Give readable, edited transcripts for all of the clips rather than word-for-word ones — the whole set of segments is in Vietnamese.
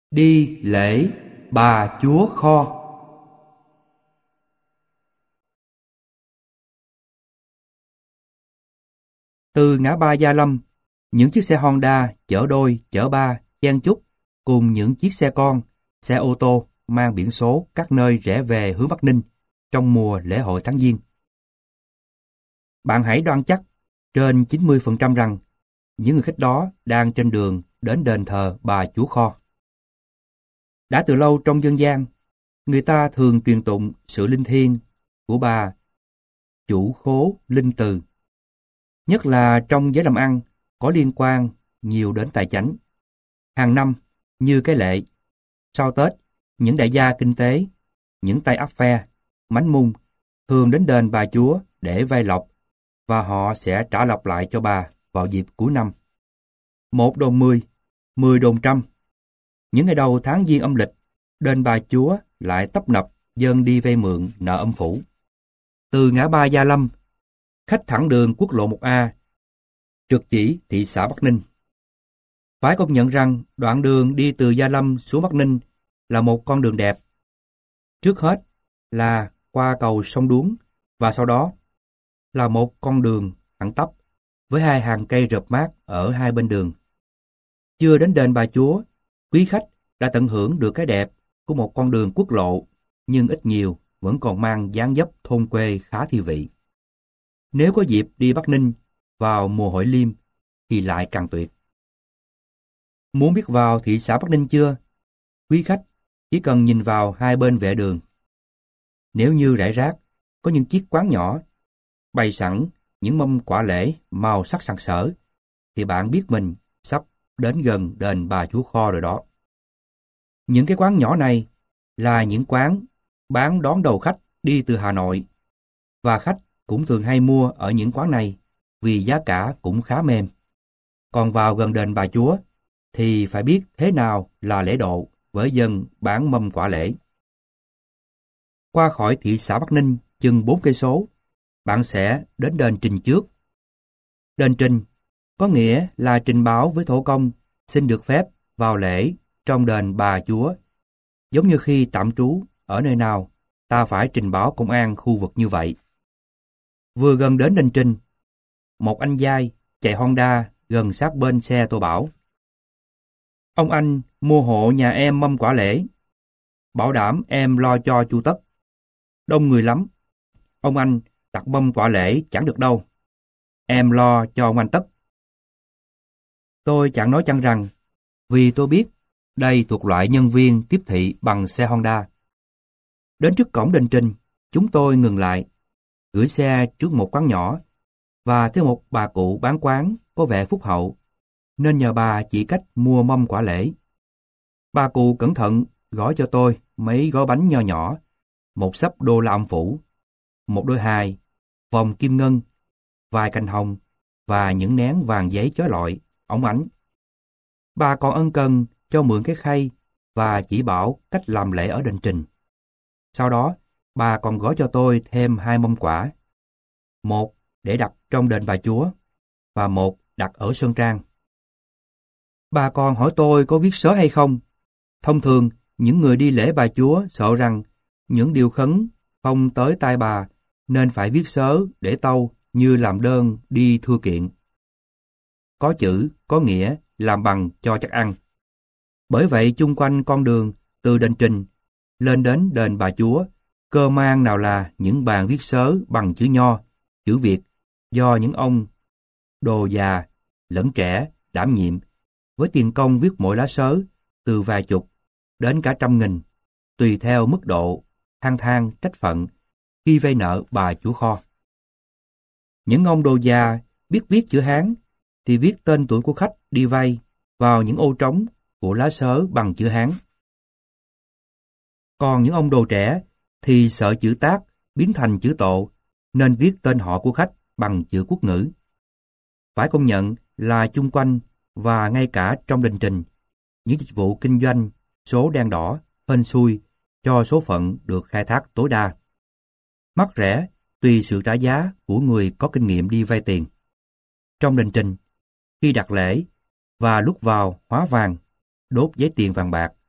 Đi lễ Bà Chúa Kho. Từ ngã ba Gia Lâm, những chiếc xe Honda chở đôi, chở ba, chen chúc cùng những chiếc xe con, xe ô tô mang biển số các nơi rẽ về hướng Bắc Ninh trong mùa lễ hội tháng Giêng. Bạn hãy đoan chắc trên 90% rằng những người khách đó đang trên đường đến đền thờ Bà Chúa Kho. Đã từ lâu trong dân gian, người ta thường truyền tụng sự linh thiêng của bà Chủ Khố Linh Từ, nhất là trong giới làm ăn có liên quan nhiều đến tài chánh. Hàng năm, như cái lệ, sau Tết, những đại gia kinh tế, những tay áp phe, mánh mung thường đến đền Bà Chúa để vay lộc, và họ sẽ trả lộc lại cho bà vào dịp cuối năm. 1 đồn 10, 10 đồn trăm. Những ngày đầu tháng Giêng âm lịch, đền Bà Chúa lại tấp nập dân đi vay mượn nợ âm phủ. Từ ngã ba Gia Lâm, khách thẳng đường quốc lộ 1A, trượt chỉ thị xã Bắc Ninh. Phải công nhận rằng đoạn đường đi từ Gia Lâm xuống Bắc Ninh là một con đường đẹp. Trước hết là qua cầu sông Đuống, và sau đó là một con đường thẳng tắp với hai hàng cây rợp mát ở hai bên đường. Chưa đến đền Bà Chúa, quý khách đã tận hưởng được cái đẹp của một con đường quốc lộ, nhưng ít nhiều vẫn còn mang dáng dấp thôn quê khá thi vị. Nếu có dịp đi Bắc Ninh vào mùa hội Liêm thì lại càng tuyệt. Muốn biết vào thị xã Bắc Ninh chưa? Quý khách chỉ cần nhìn vào hai bên vệ đường. Nếu như rải rác có những chiếc quán nhỏ bày sẵn những mâm quả lễ màu sắc sặc sỡ, thì bạn biết mình sắp đến gần đền Bà Chúa Kho rồi đó. Những cái quán nhỏ này là những quán bán đón đầu khách đi từ Hà Nội, và khách cũng thường hay mua ở những quán này vì giá cả cũng khá mềm. Còn vào gần đền Bà Chúa thì phải biết thế nào là lễ độ với dân bán mâm quả lễ. Qua khỏi thị xã Bắc Ninh chừng 4 cây số, bạn sẽ đến đền Trình trước. Đền Trình có nghĩa là trình báo với thổ công xin được phép vào lễ trong đền Bà Chúa. Giống như khi tạm trú ở nơi nào, ta phải trình báo công an khu vực như vậy. Vừa gần đến đền Trình, một anh giai chạy Honda gần sát bên xe Tô Bảo. Ông anh mua hộ nhà em mâm quả lễ, bảo đảm em lo cho chu tất. Đông người lắm, ông anh đặt mâm quả lễ chẳng được đâu, em lo cho ông anh tất. Tôi chẳng nói chăng rằng, vì tôi biết đây thuộc loại nhân viên tiếp thị bằng xe Honda. Đến trước cổng đền Trình, chúng tôi ngừng lại, gửi xe trước một quán nhỏ, và thấy một bà cụ bán quán có vẻ phúc hậu, nên nhờ bà chỉ cách mua mâm quả lễ. Bà cụ cẩn thận gói cho tôi mấy gói bánh nho nhỏ, một xấp đô la âm phủ, một đôi hài, vòng kim ngân, vài cành hồng và những nén vàng giấy chói lọi, óng ánh. Bà còn ân cần cho mượn cái khay và chỉ bảo cách làm lễ ở đền Trình. Sau đó, bà còn gói cho tôi thêm 2 mâm quả, một để đặt trong đền Bà Chúa và một đặt ở Sơn Trang. Bà còn hỏi tôi có viết sớ hay không. Thông thường, những người đi lễ Bà Chúa sợ rằng những điều khấn không tới tai bà, nên phải viết sớ để tâu như làm đơn đi thưa kiện. Có chữ, có nghĩa, làm bằng cho chắc ăn. Bởi vậy chung quanh con đường từ đền Trình lên đến đền Bà Chúa, cơ man nào là những bàn viết sớ bằng chữ Nho, chữ Việt, do những ông đồ già lẫn trẻ đảm nhiệm, với tiền công viết mỗi lá sớ từ vài chục đến cả trăm nghìn, tùy theo mức độ than than trách phận khi vay nợ Bà Chúa Kho. Những ông đồ già biết viết chữ Hán thì viết tên tuổi của khách đi vay vào những ô trống của lá sớ bằng chữ Hán. Còn những ông đồ trẻ thì sợ chữ Tát biến thành chữ Tộ, nên viết tên họ của khách bằng chữ quốc ngữ. Phải công nhận là chung quanh và ngay cả trong đền Trình, những dịch vụ kinh doanh số đen đỏ hên xui cho số phận được khai thác tối đa. Mắc rẻ tùy sự trả giá của người có kinh nghiệm đi vay tiền. Trong đền Trình, khi đặt lễ và lúc vào hóa vàng, đốt giấy tiền vàng bạc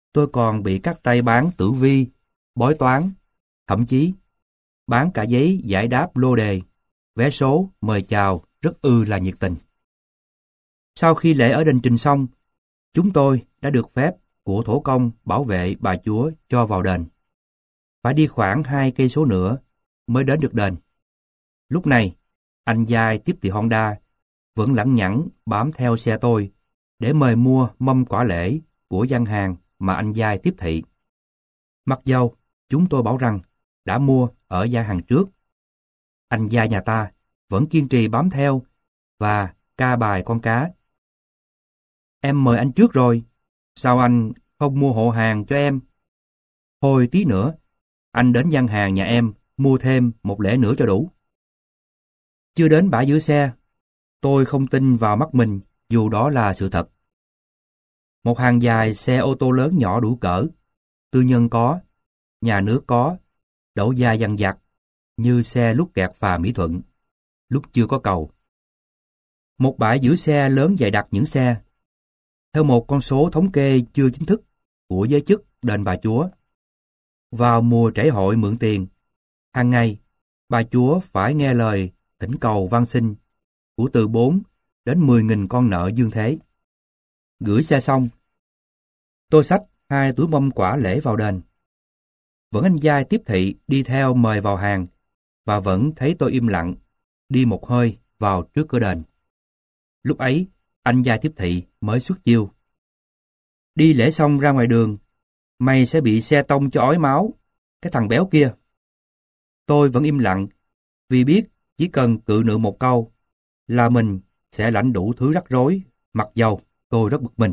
Tôi còn bị các tay bán tử vi, bói toán, thậm chí bán cả giấy giải đáp lô đề, vé số, mời chào, rất là nhiệt tình. Sau khi lễ ở đền Trình xong, chúng tôi đã được phép của thổ công bảo vệ bà Chúa cho vào đền. Phải đi khoảng 2 cây số nữa mới đến được đền. Lúc này, anh giai tiếp thị Honda vẫn lẳng nhẳng bám theo xe tôi để mời mua mâm quả lễ của gian hàng mà anh giai tiếp thị. Mặc dầu chúng tôi bảo rằng đã mua ở gian hàng trước, anh giai nhà ta vẫn kiên trì bám theo và ca bài con cá. Em mời anh trước rồi, sao anh không mua hộ hàng cho em? Thôi tí nữa, anh đến gian hàng nhà em mua thêm một lễ nữa cho đủ. Chưa đến bãi giữ xe, tôi không tin vào mắt mình dù đó là sự thật. Một hàng dài xe ô tô lớn nhỏ đủ cỡ, tư nhân có, nhà nước có, đậu dài dằng dặc như xe lúc kẹt phà Mỹ Thuận, lúc chưa có cầu. Một bãi giữ xe lớn dày đặc những xe. Theo một con số thống kê chưa chính thức của giới chức đền Bà Chúa, vào mùa trễ hội mượn tiền, hàng ngày bà Chúa phải nghe lời thỉnh cầu van xin của từ 4 đến 10.000 con nợ dương thế. Gửi xe xong, tôi xách 2 túi mâm quả lễ vào đền. Vẫn anh giai tiếp thị đi theo mời vào hàng và vẫn thấy tôi im lặng đi một hơi vào trước cửa đền. Lúc ấy, anh giai tiếp thị mới xuất chiêu. Đi lễ xong ra ngoài đường, mày sẽ bị xe tông cho ói máu, cái thằng béo kia. Tôi vẫn im lặng vì biết chỉ cần cự nữ một câu là mình sẽ lãnh đủ thứ rắc rối, mặc dầu tôi rất bực mình.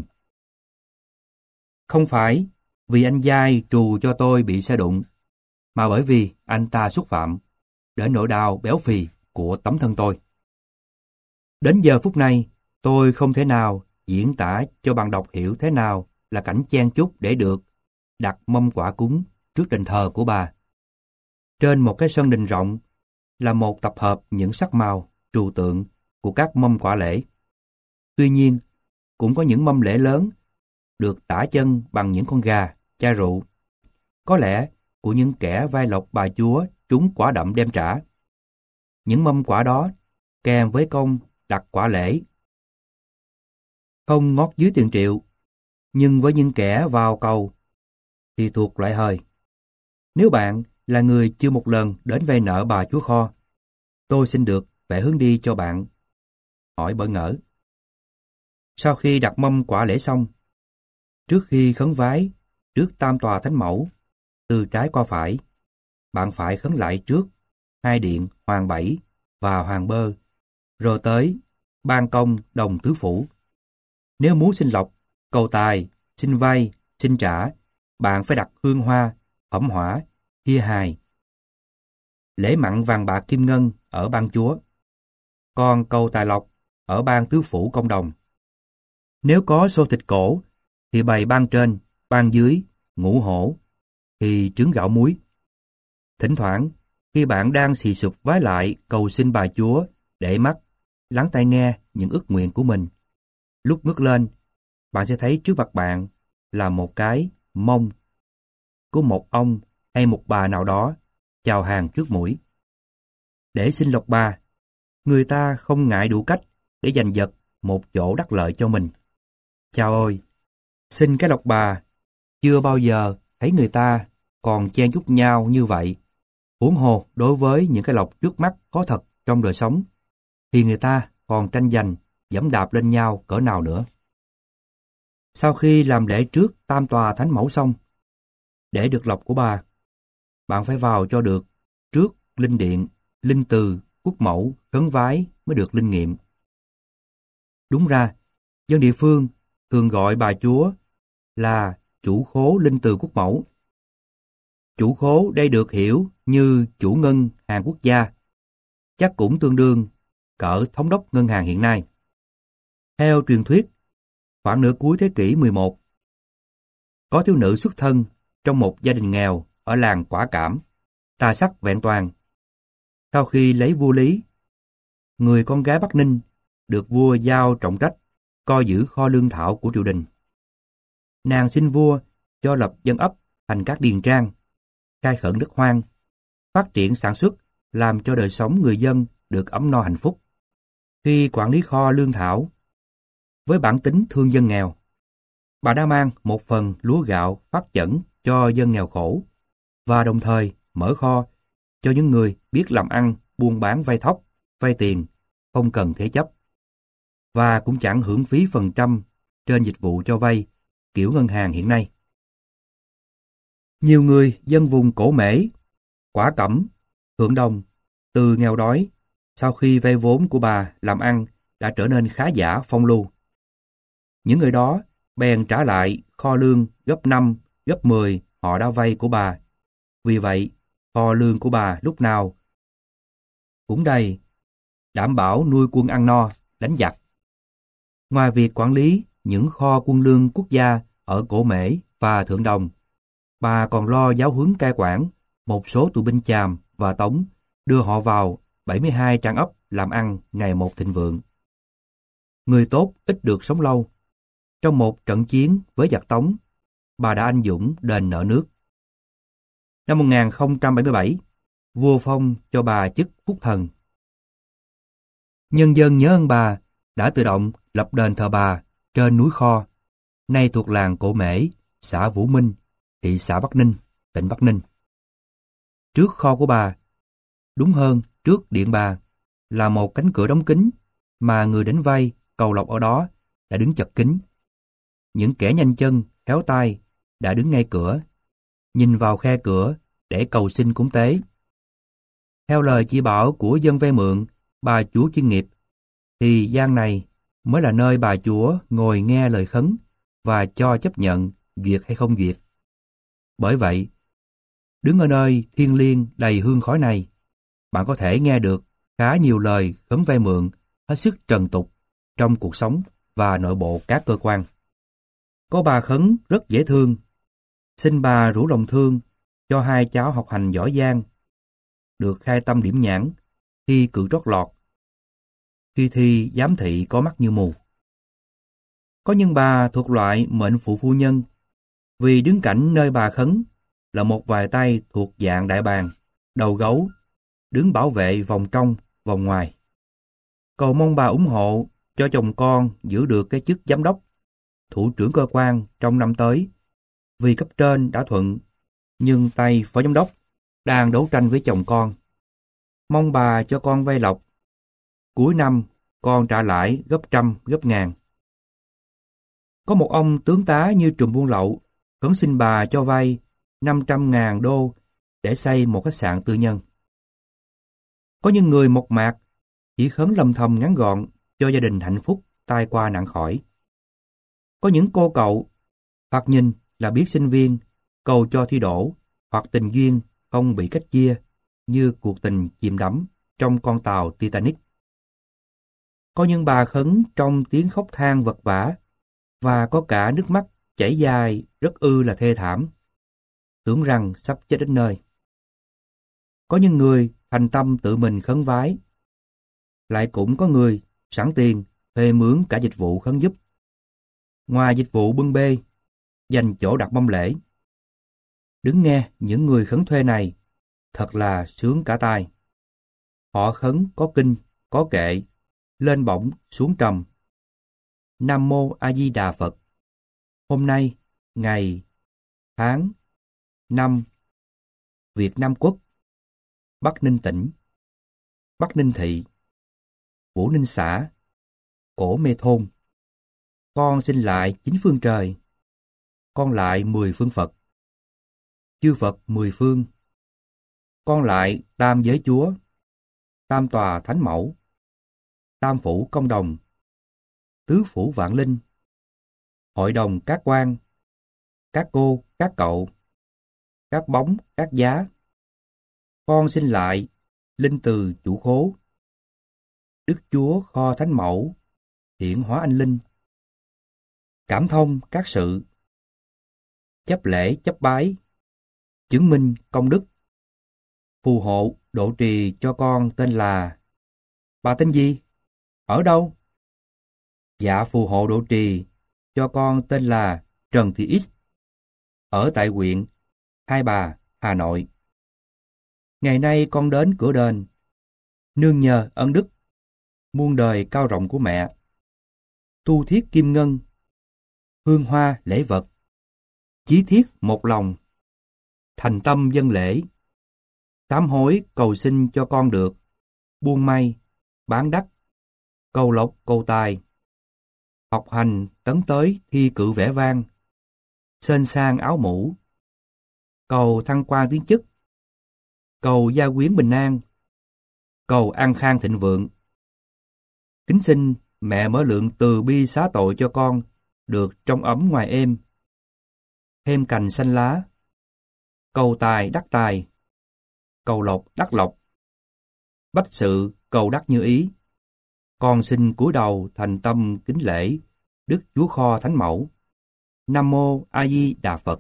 Không phải vì anh giai trù cho tôi bị xe đụng, mà bởi vì anh ta xúc phạm đến nỗi đau béo phì của tấm thân tôi. Đến giờ phút này, tôi không thể nào diễn tả cho bạn đọc hiểu thế nào là cảnh chen chúc để được đặt mâm quả cúng trước đền thờ của bà. Trên một cái sân đình rộng là một tập hợp những sắc màu, trừu tượng của các mâm quả lễ. Tuy nhiên, cũng có những mâm lễ lớn được tả chân bằng những con gà, chai rượu. Có lẽ của những kẻ vai lộc bà Chúa trúng quả đậm đem trả. Những mâm quả đó kèm với công đặt quả lễ không ngót dưới tiền triệu, nhưng với những kẻ vào cầu thì thuộc loại hời. Nếu bạn là người chưa một lần đến vay nợ bà Chúa Kho, tôi xin được vẽ hướng đi cho bạn. Hỏi bỡ ngỡ. Sau khi đặt mâm quả lễ xong, trước khi khấn vái trước tam tòa thánh mẫu, từ trái qua phải, bạn phải khấn lại trước hai điện Hoàng Bảy và Hoàng Bơ, rồi tới ban công Đồng Tứ Phủ. Nếu muốn xin lộc, cầu tài, xin vay, xin trả, bạn phải đặt hương hoa, phẩm hỏa, hia hài. Lễ mặn vàng bạc kim ngân ở ban Chúa, còn cầu tài lộc ở ban Tứ Phủ Công Đồng. Nếu có xô thịt cổ thì bày ban trên, ban dưới, ngũ hổ, thì trứng gạo muối. Thỉnh thoảng, khi bạn đang xì sụp vái lại cầu xin bà Chúa để mắt, lắng tai nghe những ước nguyện của mình, lúc ngước lên, bạn sẽ thấy trước mặt bạn là một cái mông của một ông hay một bà nào đó chào hàng trước mũi. Để xin lộc bà, người ta không ngại đủ cách để giành giật một chỗ đắc lợi cho mình. Chao ơi, xin cái lộc bà, chưa bao giờ thấy người ta còn chen chúc nhau như vậy. Huống hồ đối với những cái lộc trước mắt có thật trong đời sống, thì người ta còn tranh giành, giẫm đạp lên nhau cỡ nào nữa. Sau khi làm lễ trước tam tòa thánh mẫu xong, để được lộc của bà, bạn phải vào cho được trước linh điện, linh từ, quốc mẫu, khấn vái mới được linh nghiệm. Đúng ra, dân địa phương thường gọi bà Chúa là chủ khố linh từ quốc mẫu. Chủ khố đây được hiểu như chủ ngân hàng quốc gia, chắc cũng tương đương cỡ thống đốc ngân hàng hiện nay. Theo truyền thuyết, khoảng nửa cuối thế kỷ 11, có thiếu nữ xuất thân trong một gia đình nghèo ở làng Quả Cảm, tà sắc vẹn toàn. Sau khi lấy vua Lý, người con gái Bắc Ninh được vua giao trọng trách coi giữ kho lương thảo của triều đình. Nàng xin vua cho lập dân ấp thành các điền trang, khai khẩn đất hoang, phát triển sản xuất, làm cho đời sống người dân được ấm no hạnh phúc. Khi quản lý kho lương thảo, với bản tính thương dân nghèo, bà đã mang một phần lúa gạo phát chẩn cho dân nghèo khổ và đồng thời mở kho cho những người biết làm ăn, buôn bán vay thóc, vay tiền, không cần thế chấp, và cũng chẳng hưởng phí phần trăm trên dịch vụ cho vay kiểu ngân hàng hiện nay. Nhiều người dân vùng Cổ Mễ, Quả Cẩm, Thượng Đồng từ nghèo đói sau khi vay vốn của bà làm ăn đã trở nên khá giả phong lưu. Những người đó bèn trả lại kho lương gấp 5, gấp 10 họ đã vay của bà. Vì vậy, kho lương của bà lúc nào cũng đầy, đảm bảo nuôi quân ăn no, đánh giặc. Ngoài việc quản lý những kho quân lương quốc gia ở Cổ Mễ và Thượng Đồng, bà còn lo giáo huấn cai quản một số tù binh Chàm và Tống, đưa họ vào 72 trang ấp làm ăn ngày một thịnh vượng. Người tốt ít được sống lâu. Trong một trận chiến với giặc Tống, bà đã anh dũng đền nợ nước. Năm 1077, vua phong cho bà chức phúc thần. Nhân dân nhớ ơn bà đã tự động lập đền thờ bà trên núi Kho, nay thuộc làng Cổ Mễ, xã Vũ Minh, thị xã Bắc Ninh, tỉnh Bắc Ninh. Trước kho của bà, đúng hơn trước điện bà, là một cánh cửa đóng kín mà người đến vay cầu lộc ở đó đã đứng chật kín. Những kẻ nhanh chân, khéo tay đã đứng ngay cửa, nhìn vào khe cửa để cầu xin cúng tế. Theo lời chỉ bảo của dân vay mượn, bà chúa chuyên nghiệp, thì gian này mới là nơi bà chúa ngồi nghe lời khấn và cho chấp nhận duyệt hay không duyệt. Bởi vậy, đứng ở nơi thiêng liêng đầy hương khói này, bạn có thể nghe được khá nhiều lời khấn vay mượn hết sức trần tục trong cuộc sống và nội bộ các cơ quan. Có bà khấn rất dễ thương, xin bà rủ lòng thương cho hai cháu học hành giỏi giang, được khai tâm điểm nhãn, thi cử trót lọt, khi thi giám thị có mắt như mù. Có những bà thuộc loại mệnh phụ phu nhân, vì đứng cạnh nơi bà khấn là một vài tay thuộc dạng đại bàng, đầu gấu, đứng bảo vệ vòng trong, vòng ngoài. Cầu mong bà ủng hộ cho chồng con giữ được cái chức giám đốc, thủ trưởng cơ quan trong năm tới, vì cấp trên đã thuận, nhưng tay phó giám đốc đang đấu tranh với chồng con. Mong bà cho con vay lộc, cuối năm con trả lãi gấp trăm, gấp ngàn. Có một ông tướng tá như trùm buôn lậu khấn xin bà cho vay 500.000 đô để xây một khách sạn tư nhân. Có những người mộc mạc chỉ khấn lâm thầm ngắn gọn cho gia đình hạnh phúc tai qua nạn khỏi. Có những cô cậu hoặc nhìn là biết sinh viên cầu cho thi đỗ, hoặc tình duyên không bị cách chia như cuộc tình chìm đắm trong con tàu Titanic. Có những bà khấn trong tiếng khóc than vật vã, và có cả nước mắt chảy dài rất là thê thảm, tưởng rằng sắp chết đến nơi. Có những người thành tâm tự mình khấn vái, lại cũng có người sẵn tiền thuê mướn cả dịch vụ khấn giúp. Ngoài dịch vụ bưng bê, dành chỗ đặt mâm lễ, đứng nghe những người khấn thuê này thật là sướng cả tai. Họ khấn có kinh, có kệ, lên bổng, xuống trầm. Nam Mô A Di Đà Phật. Hôm nay, ngày, tháng, năm, Việt Nam Quốc, Bắc Ninh tỉnh, Bắc Ninh thị, Vũ Ninh xã, Cổ Mê thôn. Con xin lại 9 phương trời, con lại 10 phương Phật, chư Phật 10 phương, con lại tam giới Chúa, tam tòa thánh mẫu, tam phủ công đồng, tứ phủ vạn linh, hội đồng các quan, các cô, các cậu, các bóng, các giá. Con xin lại linh từ chủ khố, Đức Chúa kho thánh mẫu, hiển hóa anh linh, cảm thông các sự, chấp lễ chấp bái, chứng minh công đức, phù hộ độ trì cho con tên là. Bà tên gì? Ở đâu? Dạ phù hộ độ trì cho con tên là Trần Thị X, ở tại huyện Hai Bà, Hà Nội. Ngày nay con đến cửa đền, nương nhờ ân đức muôn đời cao rộng của mẹ, tu thiết kim ngân, hương hoa lễ vật, chí thiết một lòng, thành tâm dâng lễ, sám hối cầu xin cho con được buôn may, bán đắt, cầu lộc cầu tài, học hành tấn tới thi cử vẻ vang, xên sang áo mũ, cầu thăng quan tiến chức, cầu gia quyến bình an, cầu an khang thịnh vượng. Kính xin mẹ mở lượng từ bi xá tội cho con được trong ấm ngoài êm, thêm cành xanh lá, cầu tài đắc tài, cầu lộc đắc lộc, bách sự cầu đắc như ý. Con xin cúi đầu thành tâm kính lễ Đức Chúa Kho Thánh Mẫu. Nam mô A Di Đà Phật.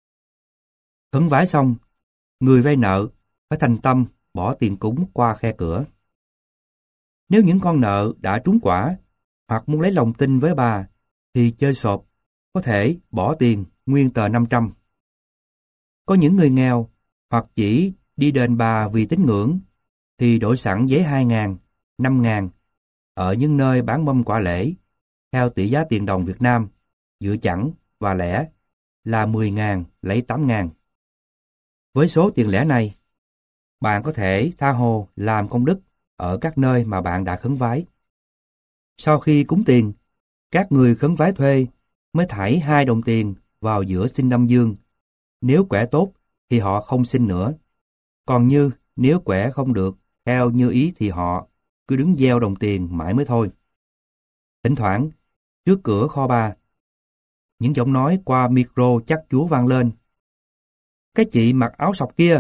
Khấn vái xong, người vay nợ phải thành tâm bỏ tiền cúng qua khe cửa. Nếu những con nợ đã trúng quả hoặc muốn lấy lòng tin với bà thì chơi sộp, có thể bỏ tiền nguyên tờ 500. Có những người nghèo hoặc chỉ đi đền bà vì tín ngưỡng thì đổi sẵn giấy 2.000, 5.000 ở những nơi bán mâm quả lễ theo tỷ giá tiền đồng Việt Nam, giữa chẵn và lẻ là 10.000 lấy 8.000. Với số tiền lẻ này, bạn có thể tha hồ làm công đức ở các nơi mà bạn đã khấn vái. Sau khi cúng tiền, các người khấn vái thuê mới thảy 2 đồng tiền vào giữa sinh âm dương. Nếu quẻ tốt thì họ không xin nữa. Còn như nếu quẻ không được theo như ý thì họ cứ đứng gieo đồng tiền mãi mới thôi. Thỉnh thoảng, trước cửa kho bà, những giọng nói qua micro chắc chúa vang lên. Cái chị mặc áo sọc kia,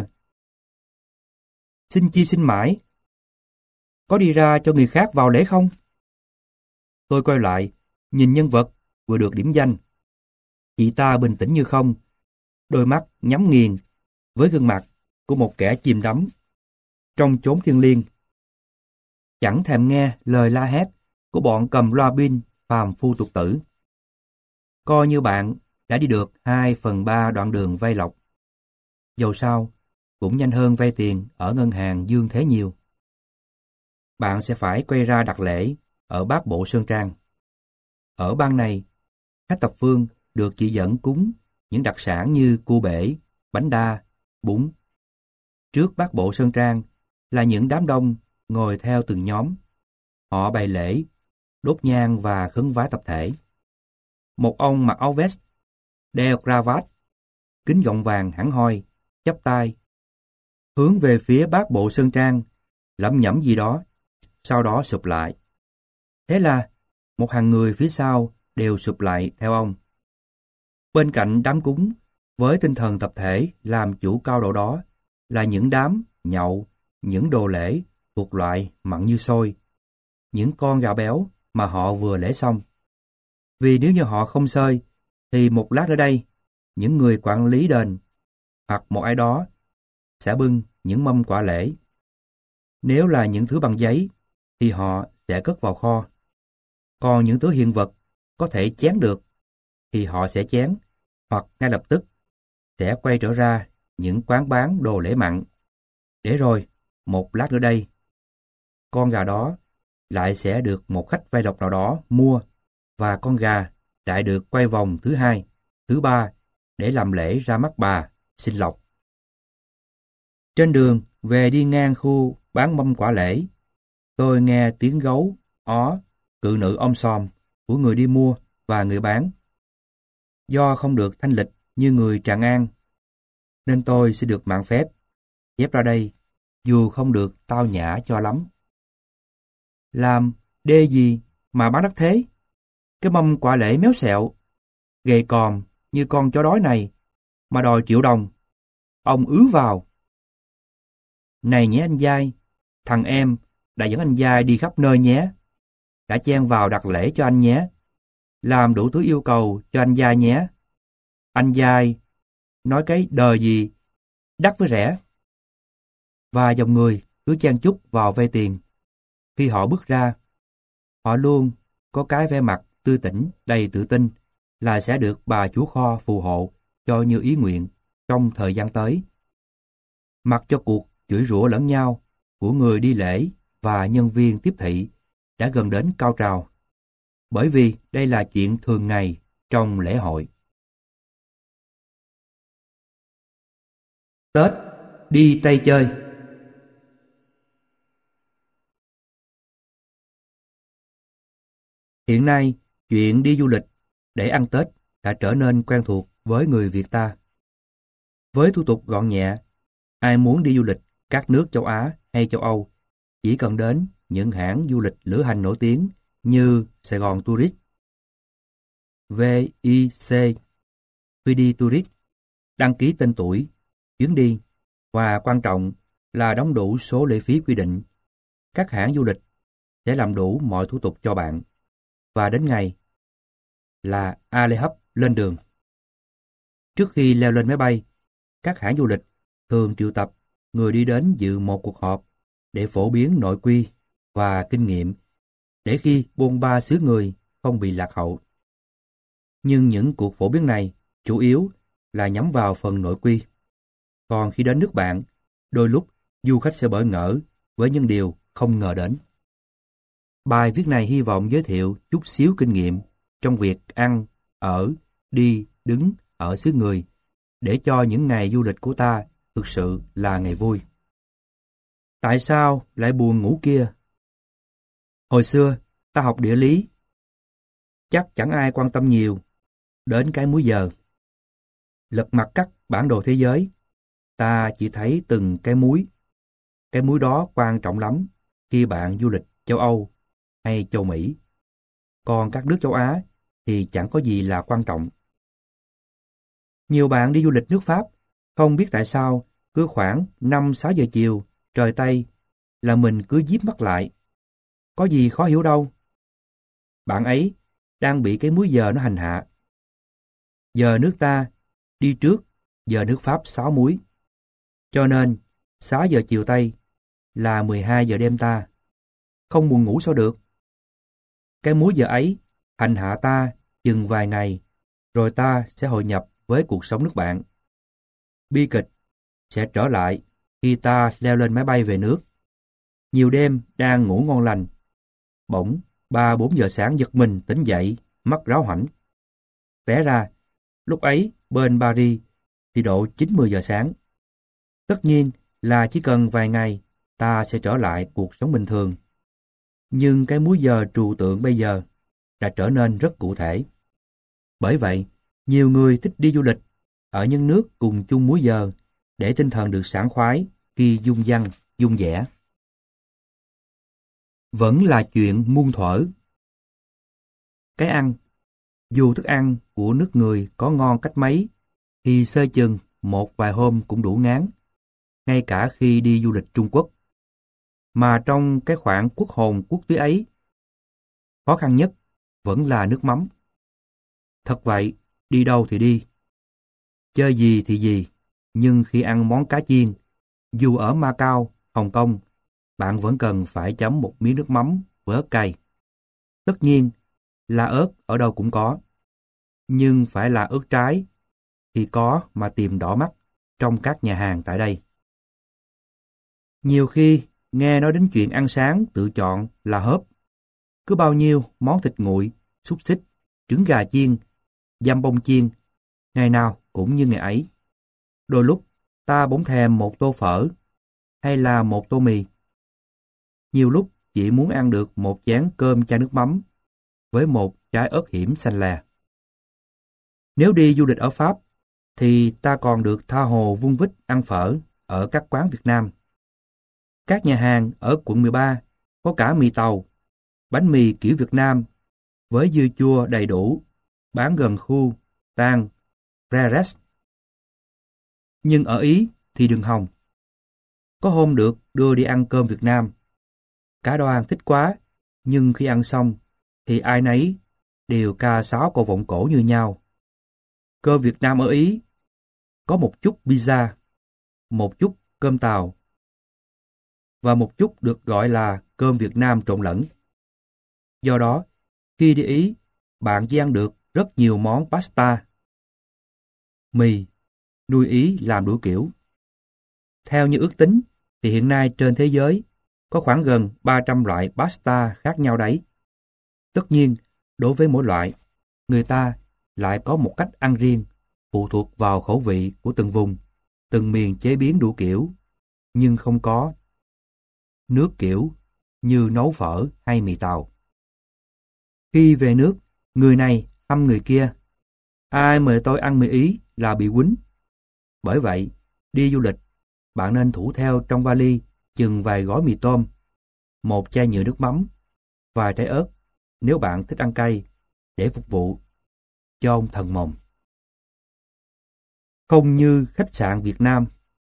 xin chi xin mãi, có đi ra cho người khác vào lễ không? Tôi quay lại, nhìn nhân vật vừa được điểm danh. Chị ta bình tĩnh như không, đôi mắt nhắm nghiền với gương mặt của một kẻ chìm đắm trong chốn thiêng liêng, chẳng thèm nghe lời la hét của bọn cầm loa pin phàm phu tục tử. Coi như bạn đã đi được 2/3 đoạn đường vay lộc. Dầu sao cũng nhanh hơn vay tiền ở ngân hàng Dương Thế nhiều. Bạn sẽ phải quay ra đặt lễ ở Bát Bộ Sơn Trang. Ở bang này, khách thập phương được chỉ dẫn cúng những đặc sản như cua bể, bánh đa, bún. Trước Bát Bộ Sơn Trang là những đám đông ngồi theo từng nhóm. Họ bày lễ, đốt nhang và khấn vái tập thể. Một ông mặc áo vest, đeo cravat, kính gọng vàng hẳn hoi, chắp tay, hướng về phía Bát Bộ Sơn Trang, lẩm nhẩm gì đó, sau đó sụp lại. Thế là một hàng người phía sau đều sụp lại theo ông. Bên cạnh đám cúng, với tinh thần tập thể làm chủ cao độ đó, là những đám nhậu, những đồ lễ thuộc loại mặn như xôi, những con gà béo mà họ vừa lễ xong. Vì nếu như họ không xơi, thì một lát ở đây, những người quản lý đền hoặc một ai đó sẽ bưng những mâm quả lễ. Nếu là những thứ bằng giấy, thì họ sẽ cất vào kho. Còn những thứ hiện vật có thể chén được, thì họ sẽ chén, hoặc ngay lập tức sẽ quay trở ra những quán bán đồ lễ mặn. Để rồi, một lát nữa đây, con gà đó lại sẽ được một khách vay lộc nào đó mua, và con gà lại được quay vòng thứ 2, thứ 3 để làm lễ ra mắt bà, xin lộc. Trên đường về đi ngang khu bán mâm quả lễ, tôi nghe tiếng gấu, ó, cự nữ om sòm của người đi mua và người bán. Do không được thanh lịch như người Tràng An, nên tôi sẽ được mạn phép chép ra đây, dù không được tao nhã cho lắm. Làm đê gì mà bán đắt thế? Cái mâm quả lễ méo xẹo, gầy còm như con chó đói này, mà đòi 1 triệu đồng. Ông ứ vào. Này nhé anh giai, thằng em đã dẫn anh giai đi khắp nơi nhé. Đã chen vào đặt lễ cho anh nhé. Làm đủ thứ yêu cầu cho anh giai nhé. Anh giai nói cái đời gì, đắt với rẻ. Và dòng người cứ chen chúc vào vay tiền. Khi họ bước ra, họ luôn có cái vẻ mặt tươi tỉnh, đầy tự tin là sẽ được bà chủ kho phù hộ cho như ý nguyện trong thời gian tới. Mặc cho cuộc chửi rủa lẫn nhau của người đi lễ và nhân viên tiếp thị đã gần đến cao trào, bởi vì đây là chuyện thường ngày trong lễ hội. Tết, đi Tây chơi. Hiện nay, chuyện đi du lịch để ăn Tết đã trở nên quen thuộc với người Việt ta. Với thủ tục gọn nhẹ, ai muốn đi du lịch các nước châu Á hay châu Âu chỉ cần đến những hãng du lịch lữ hành nổi tiếng như Sài Gòn Tourist, VIC, VD Tourist, đăng ký tên tuổi, chuyến đi và quan trọng là đóng đủ số lệ phí quy định. Các hãng du lịch sẽ làm đủ mọi thủ tục cho bạn và đến ngày là a lê hấp lên đường. Trước khi leo lên máy bay, các hãng du lịch thường triệu tập người đi đến dự một cuộc họp để phổ biến nội quy và kinh nghiệm để khi bôn ba xứ người không bị lạc hậu. Nhưng những cuộc phổ biến này chủ yếu là nhắm vào phần nội quy. Còn khi đến nước bạn, đôi lúc du khách sẽ bỡ ngỡ với những điều không ngờ đến. Bài viết này hy vọng giới thiệu chút xíu kinh nghiệm trong việc ăn, ở, đi, đứng ở xứ người để cho những ngày du lịch của ta thực sự là ngày vui. Tại sao lại buồn ngủ kia? Hồi xưa, ta học địa lý. Chắc chẳng ai quan tâm nhiều đến cái múi giờ. Lật mặt các bản đồ thế giới, ta chỉ thấy từng cái múi. Cái múi đó quan trọng lắm khi bạn du lịch châu Âu hay châu Mỹ. Còn các nước châu Á thì chẳng có gì là quan trọng. Nhiều bạn đi du lịch nước Pháp không biết tại sao cứ khoảng 5-6 giờ chiều trời Tây là mình cứ díp mắt lại. Có gì khó hiểu đâu. Bạn ấy đang bị cái múi giờ nó hành hạ. Giờ nước ta đi trước giờ nước Pháp 6 múi. Cho nên 6 giờ chiều Tây là 12 giờ đêm ta. Không buồn ngủ sao được. Cái múi giờ ấy hành hạ ta chừng vài ngày, rồi ta sẽ hội nhập với cuộc sống nước bạn. Bi kịch sẽ trở lại khi ta leo lên máy bay về nước. Nhiều đêm đang ngủ ngon lành, bỗng 3-4 giờ sáng giật mình tỉnh dậy, mắt ráo hoảnh. Té ra, lúc ấy bên Paris thì độ 9-10 giờ sáng. Tất nhiên là chỉ cần vài ngày ta sẽ trở lại cuộc sống bình thường. Nhưng cái múi giờ trừu tượng bây giờ đã trở nên rất cụ thể. Bởi vậy, nhiều người thích đi du lịch ở những nước cùng chung múi giờ để tinh thần được sảng khoái khi dung dăng, dung dẻ. Vẫn là chuyện muôn thuở. Cái ăn, dù thức ăn của nước người có ngon cách mấy, thì sơ chừng một vài hôm cũng đủ ngán, ngay cả khi đi du lịch Trung Quốc. Mà trong cái khoảng quốc hồn quốc túy ấy, khó khăn nhất vẫn là nước mắm. Thật vậy, đi đâu thì đi, chơi gì thì gì, nhưng khi ăn món cá chiên, dù ở Macau, Hồng Kông, bạn vẫn cần phải chấm một miếng nước mắm với ớt cay. Tất nhiên là ớt ở đâu cũng có, nhưng phải là ớt trái thì có mà tìm đỏ mắt trong các nhà hàng tại đây. Nhiều khi nghe nói đến chuyện ăn sáng tự chọn là hớp. Cứ bao nhiêu món thịt nguội, xúc xích, trứng gà chiên, dăm bông chiên, ngày nào cũng như ngày ấy. Đôi lúc ta bỗng thèm một tô phở hay là một tô mì. Nhiều lúc chỉ muốn ăn được một chén cơm chan nước mắm với một trái ớt hiểm xanh lè. Nếu đi du lịch ở Pháp thì ta còn được tha hồ vung vít ăn phở ở các quán Việt Nam. Các nhà hàng ở quận 13 có cả mì tàu, bánh mì kiểu Việt Nam với dưa chua đầy đủ, bán gần khu Tang, Preres. Nhưng ở Ý thì đừng hòng. Có hôm được đưa đi ăn cơm Việt Nam. Cả đoàn thích quá, nhưng khi ăn xong thì ai nấy đều ca sáo câu vọng cổ như nhau. Cơm Việt Nam ở Ý có một chút pizza, một chút cơm tàu và một chút được gọi là cơm Việt Nam trộn lẫn. Do đó, khi đi Ý, bạn chỉ ăn được rất nhiều món pasta. mì, nuôi ý làm đủ kiểu. Theo như ước tính, thì hiện nay trên thế giới có khoảng gần 300 loại pasta khác nhau đấy. Tất nhiên, đối với mỗi loại, người ta lại có một cách ăn riêng, phụ thuộc vào khẩu vị của từng vùng, từng miền chế biến đủ kiểu, nhưng không có nước kiểu như nấu phở hay mì tàu. Khi về nước, người này hăm người kia. Ai mời tôi ăn mì Ý là bị quýnh. Bởi vậy, đi du lịch, bạn nên thủ theo trong vali chừng vài gói mì tôm, một chai nhựa nước mắm, vài trái ớt nếu bạn thích ăn cay, để phục vụ cho ông thần mồm. Không như khách sạn Việt Nam.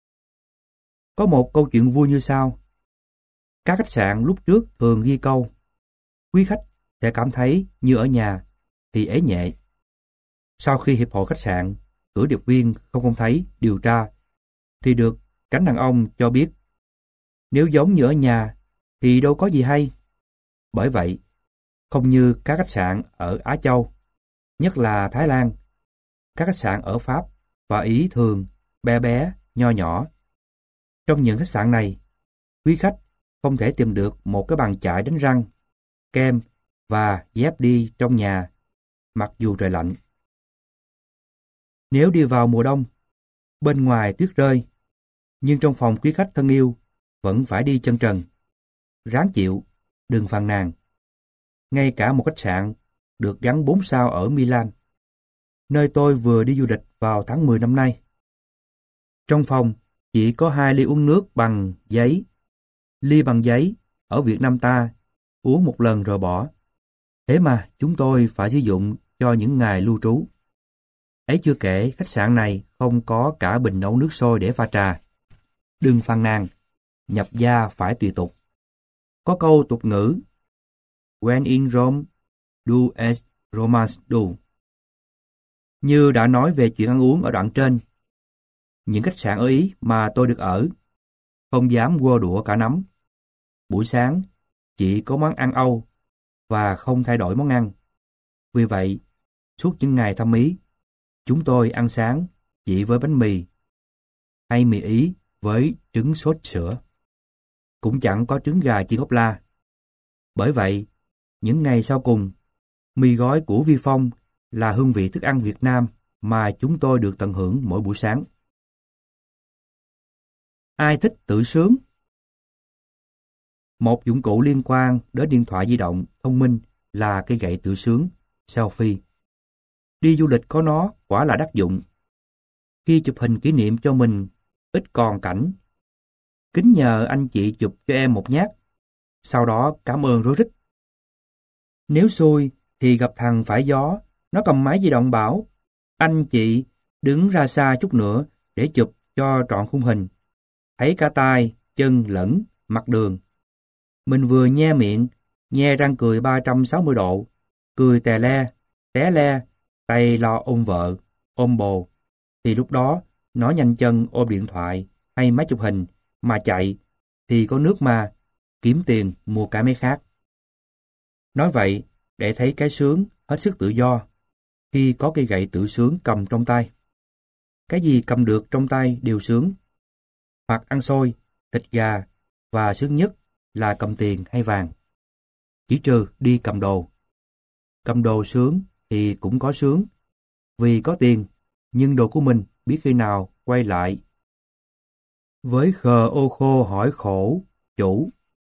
Có một câu chuyện vui như sau. Các khách sạn lúc trước thường ghi câu: quý khách sẽ cảm thấy như ở nhà thì ế nhẹ. Sau khi Hiệp hội Khách sạn cử điệp viên 003 điều tra, thì được cánh đàn ông cho biết nếu giống như ở nhà thì đâu có gì hay. Bởi vậy, không như các khách sạn ở Á Châu, nhất là Thái Lan, các khách sạn ở Pháp và Ý thường bé bé, nho nhỏ. Trong những khách sạn này, quý khách không thể tìm được một cái bàn chải đánh răng, kem và dép đi trong nhà, mặc dù trời lạnh. Nếu đi vào mùa đông, bên ngoài tuyết rơi, nhưng trong phòng quý khách thân yêu vẫn phải đi chân trần. Ráng chịu, đừng phàn nàn. Ngay cả một khách sạn được gắn 4 sao ở Milan, nơi tôi vừa đi du lịch vào tháng 10 năm nay. Trong phòng chỉ có 2 ly uống nước bằng giấy. Ly bằng giấy ở Việt Nam ta uống một lần rồi bỏ. Thế mà chúng tôi phải sử dụng cho những ngày lưu trú. Ấy chưa kể khách sạn này không có cả bình nấu nước sôi để pha trà. Đừng phàn nàn, nhập gia phải tùy tục. Có câu tục ngữ: When in Rome, do as Romans do. Như đã nói về chuyện ăn uống ở đoạn trên, những khách sạn ở Ý mà tôi được ở không dám quơ đũa cả nắm. Buổi sáng chỉ có món ăn Âu và không thay đổi món ăn. Vì vậy, suốt những ngày thăm Ý, chúng tôi ăn sáng chỉ với bánh mì hay mì Ý với trứng sốt sữa. Cũng chẳng có trứng gà chiên ốp la. Bởi vậy, những ngày sau cùng, mì gói của Vi Phong là hương vị thức ăn Việt Nam mà chúng tôi được tận hưởng mỗi buổi sáng. Ai thích tự sướng? Một dụng cụ liên quan đến điện thoại di động thông minh là cây gậy tự sướng, selfie. Đi du lịch có nó quả là đắc dụng. Khi chụp hình kỷ niệm cho mình ít còn cảnh, kính nhờ anh chị chụp cho em một nhát, sau đó cảm ơn rối rít. Nếu xui thì gặp thằng phải gió, nó cầm máy di động bảo: anh chị đứng ra xa chút nữa để chụp cho trọn khung hình. Thấy cả tay, chân lẫn mặt đường. Mình vừa nhe miệng, nhe răng cười 360 độ, cười tè le, té le, tay lo ôm vợ, ôm bồ. Thì lúc đó, nó nhanh chân ôm điện thoại hay máy chụp hình mà chạy, thì có nước mà, kiếm tiền mua cái máy khác. Nói vậy, để thấy cái sướng hết sức tự do, khi có cây gậy tự sướng cầm trong tay. Cái gì cầm được trong tay đều sướng. Hoặc ăn xôi, thịt gà, và sướng nhất là cầm tiền hay vàng. Chỉ trừ đi cầm đồ. Cầm đồ sướng thì cũng có sướng, vì có tiền, nhưng đồ của mình biết khi nào quay lại. Với khờ ô khô hỏi khổ, chủ.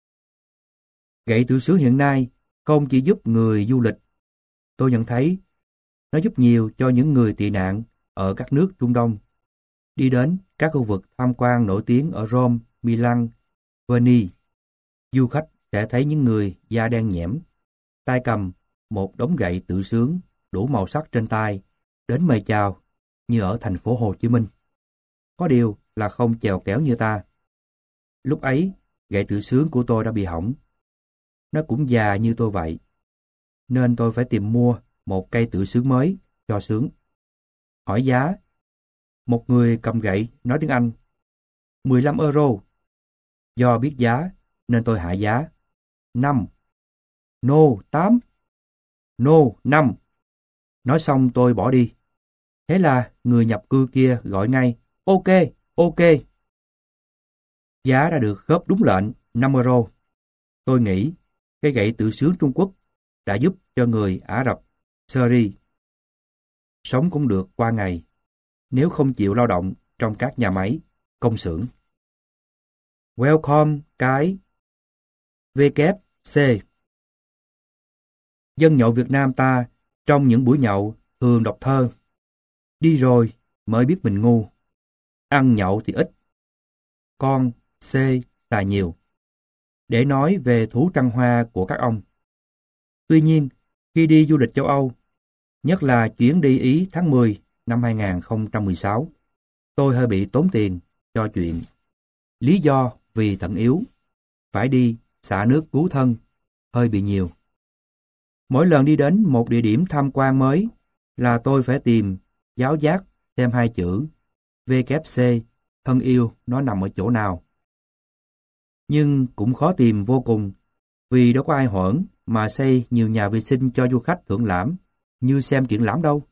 Gậy tự sướng hiện nay không chỉ giúp người du lịch. Tôi nhận thấy nó giúp nhiều cho những người tị nạn ở các nước Trung Đông. Đi đến các khu vực tham quan nổi tiếng ở Rome, Milan, Venice, du khách sẽ thấy những người da đen nhẽm, tay cầm một đống gậy tự sướng đủ màu sắc trên tay, đến mời chào như ở thành phố Hồ Chí Minh. Có điều là không chèo kéo như ta. Lúc ấy, gậy tự sướng của tôi đã bị hỏng. Nó cũng già như tôi vậy, nên tôi phải tìm mua một cây tự sướng mới cho sướng. Hỏi giá. Một người cầm gậy nói tiếng Anh: 15 euro. Do biết giá nên tôi hạ giá. 5. No, 8. No, 5. Nói xong tôi bỏ đi. Thế là người nhập cư kia gọi ngay, ok, ok. Giá đã được khớp đúng lệnh, 5 euro. Tôi nghĩ cái gậy tự sướng Trung Quốc đã giúp cho người Ả Rập, Syria sống cũng được qua ngày, nếu không chịu lao động trong các nhà máy, công xưởng. Welcome cái WC. Dân nhậu Việt Nam ta trong những buổi nhậu thường đọc thơ. Đi rồi mới biết mình ngu. Ăn nhậu thì ít. Con C xài nhiều. Để nói về thú trăng hoa của các ông. Tuy nhiên, khi đi du lịch châu Âu, nhất là chuyến đi Ý tháng 10 năm 2016, tôi hơi bị tốn tiền cho chuyện. Lý do vì thận yếu, phải đi xả nước cứu thân, hơi bị nhiều. Mỗi lần đi đến một địa điểm tham quan mới là tôi phải tìm giáo giác xem hai chữ WC thân yêu nó nằm ở chỗ nào. Nhưng cũng khó tìm vô cùng vì đâu có ai hởn mà xây nhiều nhà vệ sinh cho du khách thưởng lãm như xem triển lãm đâu.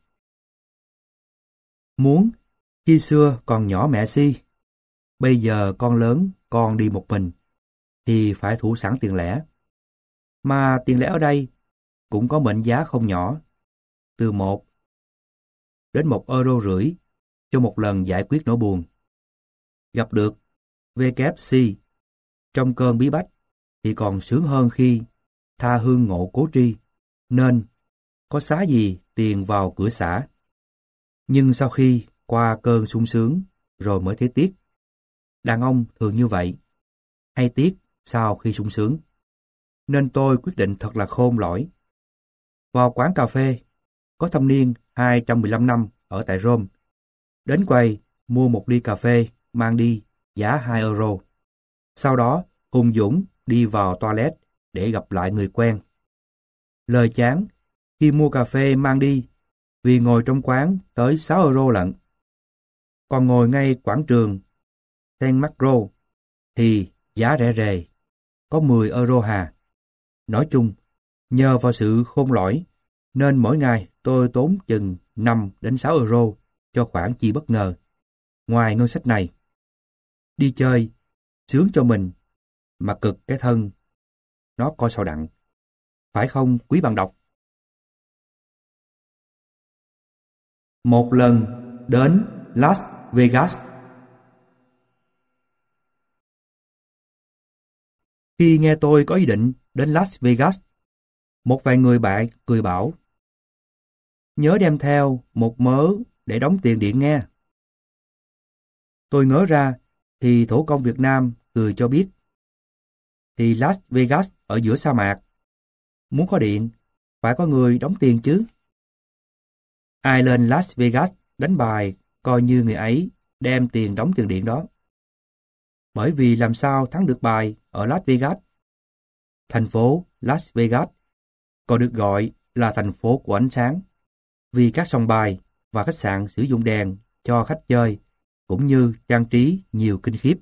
Muốn khi xưa còn nhỏ mẹ si, bây giờ con lớn con đi một mình thì phải thủ sẵn tiền lẻ. Mà tiền lẻ ở đây cũng có mệnh giá không nhỏ, từ 1 đến 1,5 euro cho một lần giải quyết nỗi buồn. Gặp được WC trong cơn bí bách thì còn sướng hơn khi tha hương ngộ cố tri, nên có xá gì tiền vào cửa xả. Nhưng sau khi qua cơn sung sướng rồi mới thấy tiếc. Đàn ông thường như vậy, hay tiếc sau khi sung sướng. Nên tôi quyết định thật là khôn lỏi. Vào quán cà phê, có thâm niên 215 năm ở tại Rome, đến quầy mua một ly cà phê mang đi giá 2 euro. Sau đó hùng dũng đi vào toilet để gặp lại người quen. Lời chán khi mua cà phê mang đi vì ngồi trong quán tới 6 euro lận. Còn ngồi ngay quảng trường Saint Macro thì giá rẻ rề, có 10 euro hà. Nói chung, nhờ vào sự khôn lỏi nên mỗi ngày tôi tốn chừng 5 đến 6 euro cho khoản chi bất ngờ. Ngoài ngân sách này, đi chơi, sướng cho mình, mà cực cái thân, nó coi sao đặng. Phải không quý bạn đọc? Một lần đến Las Vegas. Khi nghe tôi có ý định đến Las Vegas, một vài người bạn cười bảo: nhớ đem theo một mớ để đóng tiền điện nghe. Tôi ngớ ra thì thổ công Việt Nam cười cho biết: thì Las Vegas ở giữa sa mạc, muốn có điện phải có người đóng tiền chứ. Ai lên Las Vegas đánh bài coi như người ấy đem tiền đóng tiền điện đó. Bởi vì làm sao thắng được bài ở Las Vegas? Thành phố Las Vegas còn được gọi là thành phố của ánh sáng, vì các sòng bài và khách sạn sử dụng đèn cho khách chơi cũng như trang trí nhiều kinh khiếp.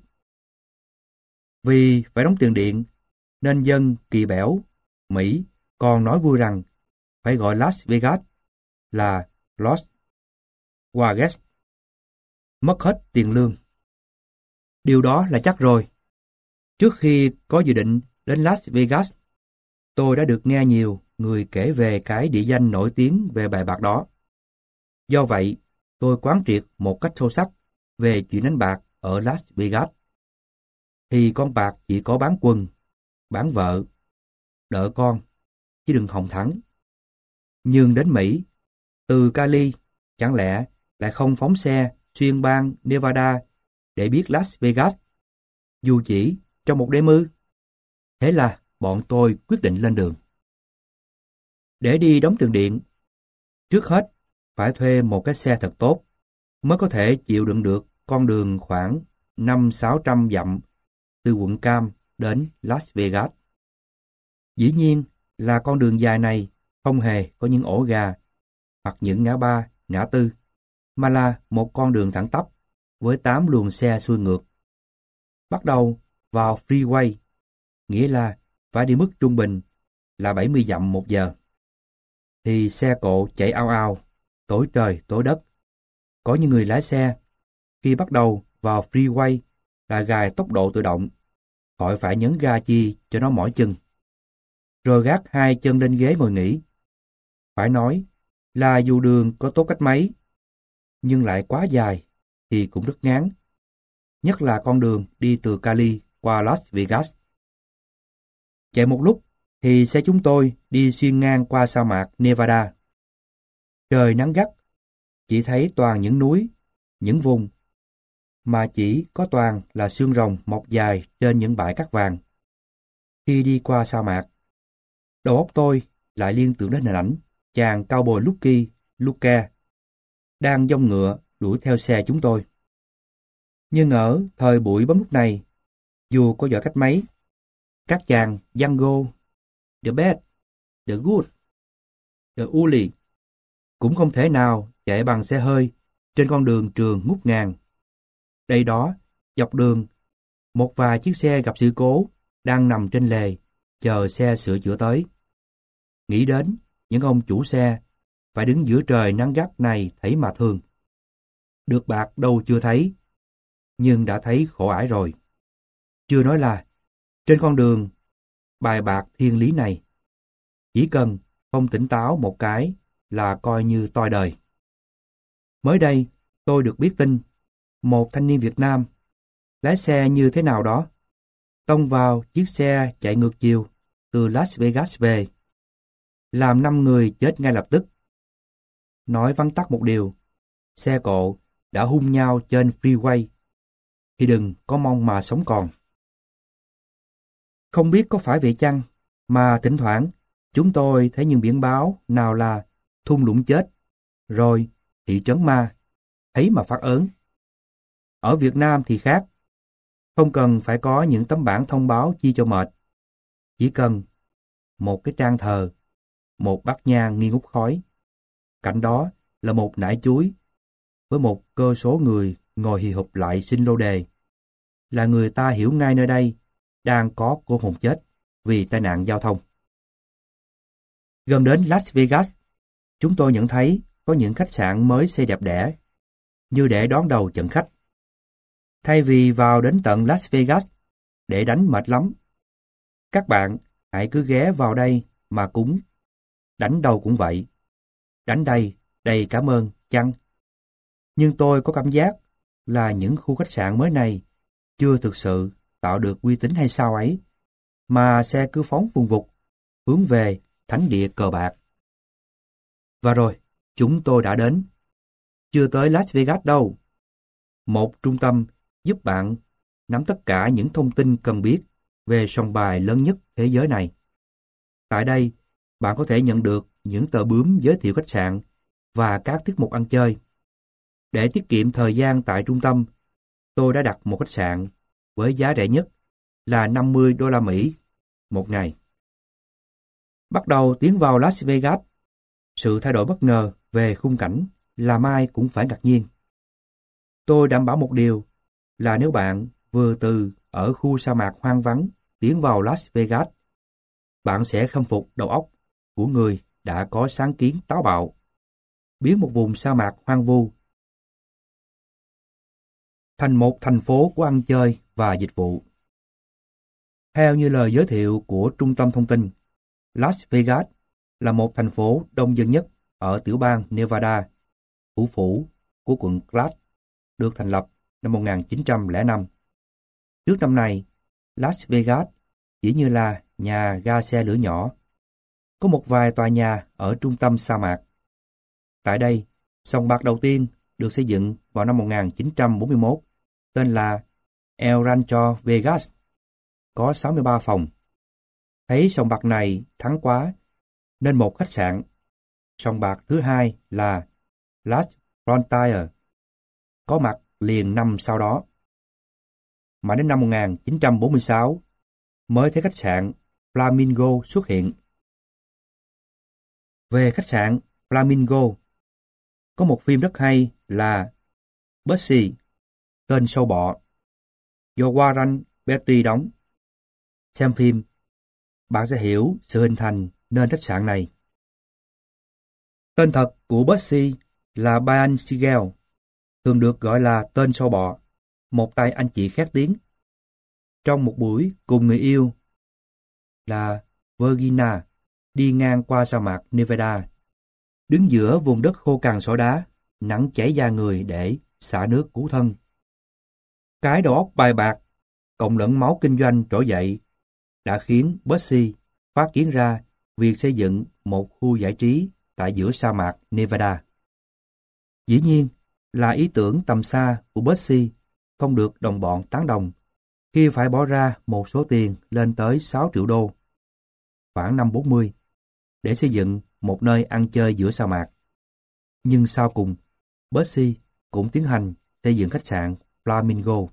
Vì phải đóng tiền điện nên dân kỳ bẻo Mỹ còn nói vui rằng phải gọi Las Vegas là Los Vegas, mất hết tiền lương. Điều đó là chắc rồi. Trước khi có dự định đến Las Vegas, tôi đã được nghe nhiều người kể về cái địa danh nổi tiếng về bài bạc đó. Do vậy, tôi quán triệt một cách sâu sắc về chuyện đánh bạc ở Las Vegas. Thì con bạc chỉ có bán quần, bán vợ, đỡ con, chứ đừng hòng thắng. Nhưng đến Mỹ, từ Cali, chẳng lẽ lại không phóng xe xuyên bang Nevada để biết Las Vegas, dù chỉ trong một đêm ư? Thế là bọn tôi quyết định lên đường. Để đi đóng tiền điện, trước hết phải thuê một cái xe thật tốt mới có thể chịu đựng được con đường khoảng 500-600 dặm từ quận Cam đến Las Vegas. Dĩ nhiên là con đường dài này không hề có những ổ gà hoặc những ngã ba, ngã tư, mà là một con đường thẳng tắp với 8 luồng xe xuôi ngược. Bắt đầu vào freeway, nghĩa là phải đi mức trung bình là 70 dặm một giờ. Thì xe cộ chạy ao ao, tối trời tối đất, Có những người lái xe, khi bắt đầu vào freeway là gài tốc độ tự động, khỏi phải nhấn ga chi cho nó mỏi chân. Rồi gác hai chân lên ghế ngồi nghỉ. Phải nói là dù đường có tốt cách mấy, nhưng lại quá dài thì cũng rất ngán. Nhất là con đường đi từ Cali qua Las Vegas. Chạy một lúc thì xe chúng tôi đi xuyên ngang qua sa mạc Nevada. Trời nắng gắt, chỉ thấy toàn những núi, những vùng, mà chỉ có toàn là xương rồng mọc dài trên những bãi cát vàng. Khi đi qua sa mạc, đầu óc tôi lại liên tưởng đến hình ảnh chàng cowboy Lucky Luke đang giông ngựa đuổi theo xe chúng tôi. Nhưng ở thời buổi bấm nút này, dù có giỏi cách mấy, các chàng Django, The Bad, The Good, The Uli cũng không thể nào chạy bằng xe hơi trên con đường trường ngút ngàn. Đây đó, dọc đường, một vài chiếc xe gặp sự cố đang nằm trên lề, chờ xe sửa chữa tới. Nghĩ đến những ông chủ xe phải đứng giữa trời nắng gắt này thấy mà thương. Được bạc đâu chưa thấy, nhưng đã thấy khổ ải rồi. Chưa nói là trên con đường bài bạc thiên lý này, chỉ cần không tỉnh táo một cái là coi như toi đời. Mới đây, tôi được biết tin một thanh niên Việt Nam lái xe như thế nào đó, tông vào chiếc xe chạy ngược chiều từ Las Vegas về, làm 5 người chết ngay lập tức. Nói vắn tắt một điều, xe cộ đã hung nhau trên freeway, thì đừng có mong mà sống còn. Không biết có phải vậy chăng, mà thỉnh thoảng chúng tôi thấy những biển báo nào là thung lũng chết, rồi thị trấn ma, thấy mà phát ớn. Ở Việt Nam thì khác, không cần phải có những tấm bảng thông báo chi cho mệt. Chỉ cần một cái trang thờ, một bát nhang nghi ngút khói. Cạnh đó là một nải chuối với một cơ số người ngồi hì hục lại xin lô đề. Là người ta hiểu ngay nơi đây đang có cô hồn chết vì tai nạn giao thông. Gần đến Las Vegas, chúng tôi nhận thấy có những khách sạn mới xây đẹp đẽ, như để đón đầu trận khách. Thay vì vào đến tận Las Vegas để đánh mệt lắm, các bạn hãy cứ ghé vào đây mà cúng. Đánh đâu cũng vậy. Đánh đây, đầy cảm ơn, chăng? Nhưng tôi có cảm giác là những khu khách sạn mới này chưa thực sự tạo được uy tín hay sao ấy, mà xe cứ phóng vùng vụt, hướng về thánh địa cờ bạc. Và rồi, chúng tôi đã đến. Chưa tới Las Vegas đâu. Một trung tâm giúp bạn nắm tất cả những thông tin cần biết về sòng bài lớn nhất thế giới này. Tại đây, bạn có thể nhận được những tờ bướm giới thiệu khách sạn và các tiết mục ăn chơi. Để tiết kiệm thời gian tại trung tâm, tôi đã đặt một khách sạn với giá rẻ nhất là $50 một ngày. Bắt đầu tiến vào Las Vegas, sự thay đổi bất ngờ về khung cảnh làm ai cũng phải ngạc nhiên. Tôi đảm bảo một điều là nếu bạn vừa từ ở khu sa mạc hoang vắng tiến vào Las Vegas, bạn sẽ khâm phục đầu óc của người đã có sáng kiến táo bạo, biến một vùng sa mạc hoang vu thành một thành phố của ăn chơi và dịch vụ. Theo như lời giới thiệu của Trung tâm Thông tin, Las Vegas là một thành phố đông dân nhất ở tiểu bang Nevada, thủ phủ của quận Clark, được thành lập năm 1905. Trước năm này, Las Vegas chỉ như là nhà ga xe lửa nhỏ. Có một vài tòa nhà ở trung tâm sa mạc. Tại đây, sòng bạc đầu tiên được xây dựng vào năm 1941, tên là El Rancho Vegas, có 63 phòng. Thấy sòng bạc này thắng quá, nên một khách sạn. Sòng bạc thứ hai là Las Frontier, có mặt liền năm sau đó. Mà đến năm 1946 mới thấy khách sạn Flamingo xuất hiện. Về khách sạn Flamingo, có một phim rất hay là Bugsy, tên sâu bọ, do Warren Beatty đóng. Xem phim, bạn sẽ hiểu sự hình thành nên khách sạn này. Tên thật của Bugsy là Brian Siegel, thường được gọi là tên sâu bọ, một tay anh chị khét tiếng. Trong một buổi cùng người yêu là Virginia đi ngang qua sa mạc Nevada, đứng giữa vùng đất khô cằn sỏi đá, nắng cháy da người để xả nước cứu thân. Cái đầu óc bài bạc, cộng lẫn máu kinh doanh trỗi dậy, đã khiến Bussy phát kiến ra việc xây dựng một khu giải trí tại giữa sa mạc Nevada. Dĩ nhiên là ý tưởng tầm xa của Bussy không được đồng bọn tán đồng khi phải bỏ ra một số tiền lên tới 6 triệu đô, khoảng năm 40, để xây dựng một nơi ăn chơi giữa sa mạc. Nhưng sau cùng, Bussy cũng tiến hành xây dựng khách sạn Flamingo.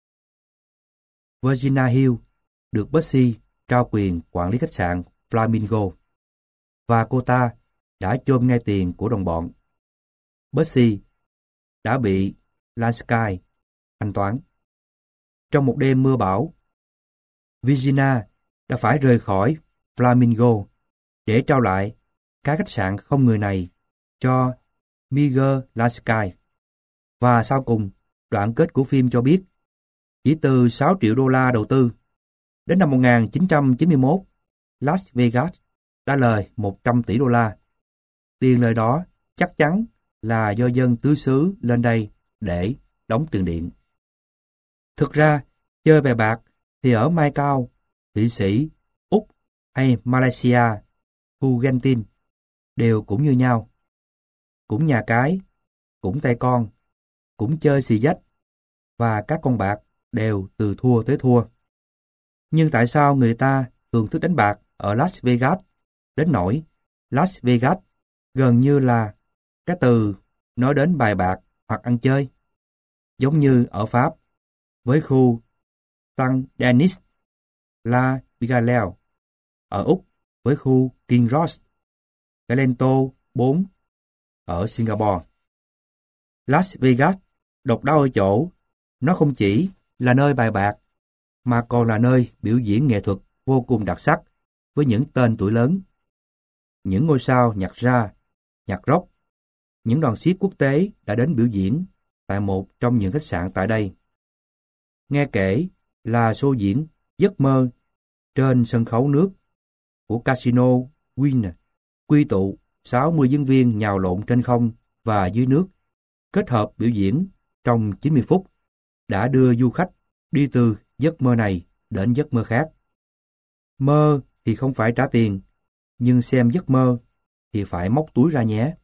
Virginia Hill được Bussy trao quyền quản lý khách sạn Flamingo, và cô ta đã chôn ngay tiền của đồng bọn. Bussy đã bị Lasky thanh toán. Trong một đêm mưa bão, Virginia đã phải rời khỏi Flamingo để trao lại cái khách sạn không người này cho Miguel Lasky. Và sau cùng, đoạn kết của phim cho biết, chỉ từ 6 triệu đô la đầu tư, đến năm 1991, Las Vegas đã lời 100 tỷ đô la. Tiền lời đó chắc chắn là do dân tứ xứ lên đây để đóng tiền điện. Thực ra, chơi bè bạc thì ở Macau, Thụy Sĩ, Úc hay Malaysia, Argentina đều cũng như nhau. Cũng nhà cái, cũng tay con, cũng chơi xì dách, và các con bạc đều từ thua tới thua. Nhưng tại sao người ta thường thích đánh bạc ở Las Vegas, đến nỗi Las Vegas gần như là cái từ nói đến bài bạc hoặc ăn chơi? Giống như ở Pháp, với khu Saint-Denis, La Bigalelle, ở Úc với khu King Ross, Galento 4 ở Singapore. Las Vegas độc đáo ở chỗ, nó không chỉ là nơi bài bạc, mà còn là nơi biểu diễn nghệ thuật vô cùng đặc sắc với những tên tuổi lớn. Những ngôi sao nhạc jazz, nhạc rock, những đoàn xiếc quốc tế đã đến biểu diễn tại một trong những khách sạn tại đây. Nghe kể là show diễn Giấc mơ trên sân khấu nước của Casino Wynn quy tụ 60 diễn viên nhào lộn trên không và dưới nước, kết hợp biểu diễn trong 90 phút, đã đưa du khách đi từ giấc mơ này đến giấc mơ khác. Mơ thì không phải trả tiền, nhưng xem giấc mơ thì phải móc túi ra nhé.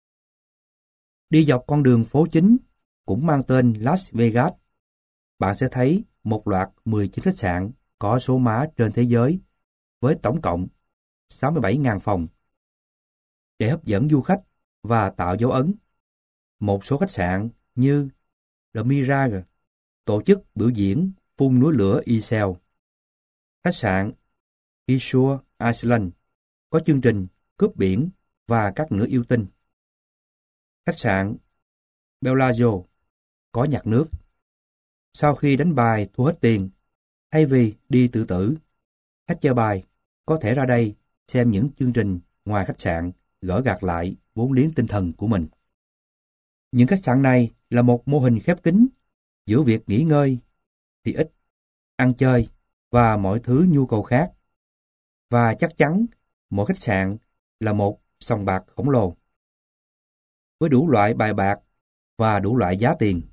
Đi dọc con đường phố chính cũng mang tên Las Vegas, bạn sẽ thấy một loạt 19 khách sạn có số má trên thế giới, với tổng cộng 67.000 phòng. Để hấp dẫn du khách và tạo dấu ấn, một số khách sạn như The Mirage tổ chức biểu diễn phun núi lửa Eiffel. Khách sạn Isure Island có chương trình cướp biển và các nửa yêu tinh. Khách sạn Bellagio có nhạc nước. Sau khi đánh bài thua hết tiền, thay vì đi tự tử, khách chơi bài có thể ra đây xem những chương trình ngoài khách sạn, gỡ gạc lại vốn liếng tinh thần của mình. Những khách sạn này là một mô hình khép kín giữa việc nghỉ ngơi thì ít, ăn chơi và mọi thứ nhu cầu khác. Và chắc chắn mỗi khách sạn là một sòng bạc khổng lồ với đủ loại bài bạc và đủ loại giá tiền.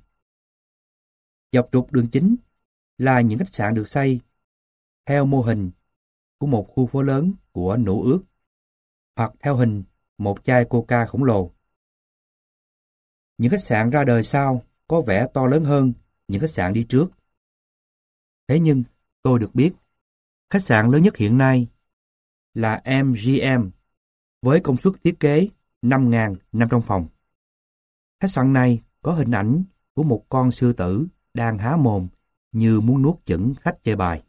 Dọc trục đường chính là những khách sạn được xây theo mô hình của một khu phố lớn của Nữ Ước, hoặc theo hình một chai Coca khổng lồ. Những khách sạn ra đời sau có vẻ to lớn hơn những khách sạn đi trước. Thế nhưng tôi được biết, khách sạn lớn nhất hiện nay là MGM với công suất thiết kế 5.500 phòng. Khách sạn này có hình ảnh của một con sư tử đang há mồm như muốn nuốt chửng khách chơi bài.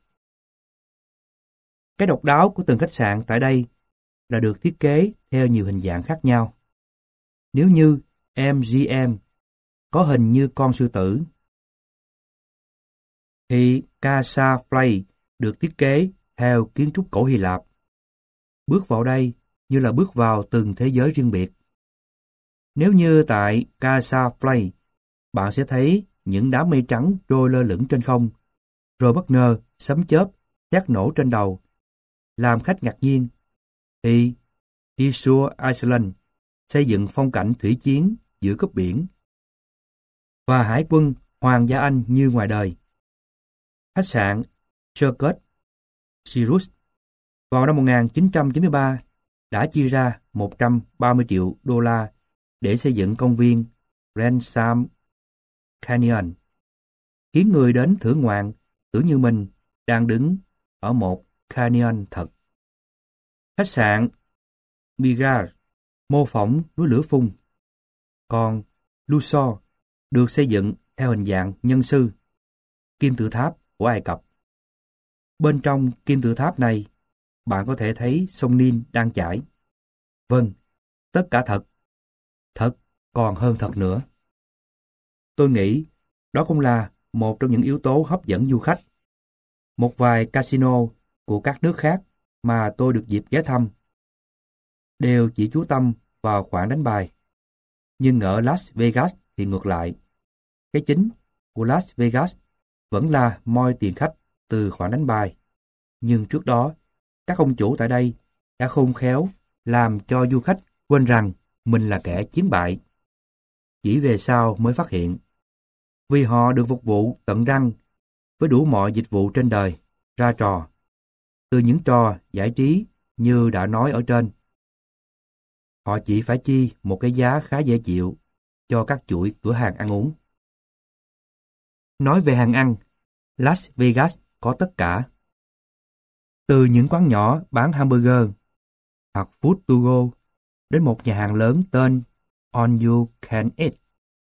Cái độc đáo của từng khách sạn tại đây là được thiết kế theo nhiều hình dạng khác nhau. Nếu như MGM có hình như con sư tử, thì Casa Flay được thiết kế theo kiến trúc cổ Hy Lạp. Bước vào đây như là bước vào từng thế giới riêng biệt. Nếu như tại Casa Flay bạn sẽ thấy những đám mây trắng trôi lơ lửng trên không, rồi bất ngờ sấm chớp sét nổ trên đầu. Làm khách ngạc nhiên, thì Thrissur Island xây dựng phong cảnh thủy chiến giữa cướp biển và hải quân Hoàng gia Anh như ngoài đời. Khách sạn Circus Cirrus vào năm 1993 đã chi ra 130 triệu đô la để xây dựng công viên Ransom Canyon, khiến người đến thưởng ngoạn tưởng như mình đang đứng ở một canyon thật. Khách sạn Mirage mô phỏng núi lửa phun, còn Luxor được xây dựng theo hình dạng nhân sư, kim tự tháp của Ai Cập. Bên trong kim tự tháp này, bạn có thể thấy sông Nin đang chảy. Vâng, tất cả thật. Thật còn hơn thật nữa. Tôi nghĩ đó cũng là một trong những yếu tố hấp dẫn du khách. Một vài casino của các nước khác mà tôi được dịp ghé thăm đều chỉ chú tâm vào khoản đánh bài. Nhưng ở Las Vegas thì ngược lại. Cái chính của Las Vegas vẫn là moi tiền khách từ khoản đánh bài. Nhưng trước đó, các ông chủ tại đây đã khôn khéo làm cho du khách quên rằng mình là kẻ chiến bại. Chỉ về sau mới phát hiện. Vì họ được phục vụ tận răng với đủ mọi dịch vụ trên đời, ra trò. Từ những trò giải trí như đã nói ở trên. Họ chỉ phải chi một cái giá khá dễ chịu cho các chuỗi cửa hàng ăn uống. Nói về hàng ăn, Las Vegas có tất cả. Từ những quán nhỏ bán hamburger hoặc food to go đến một nhà hàng lớn tên All You Can Eat.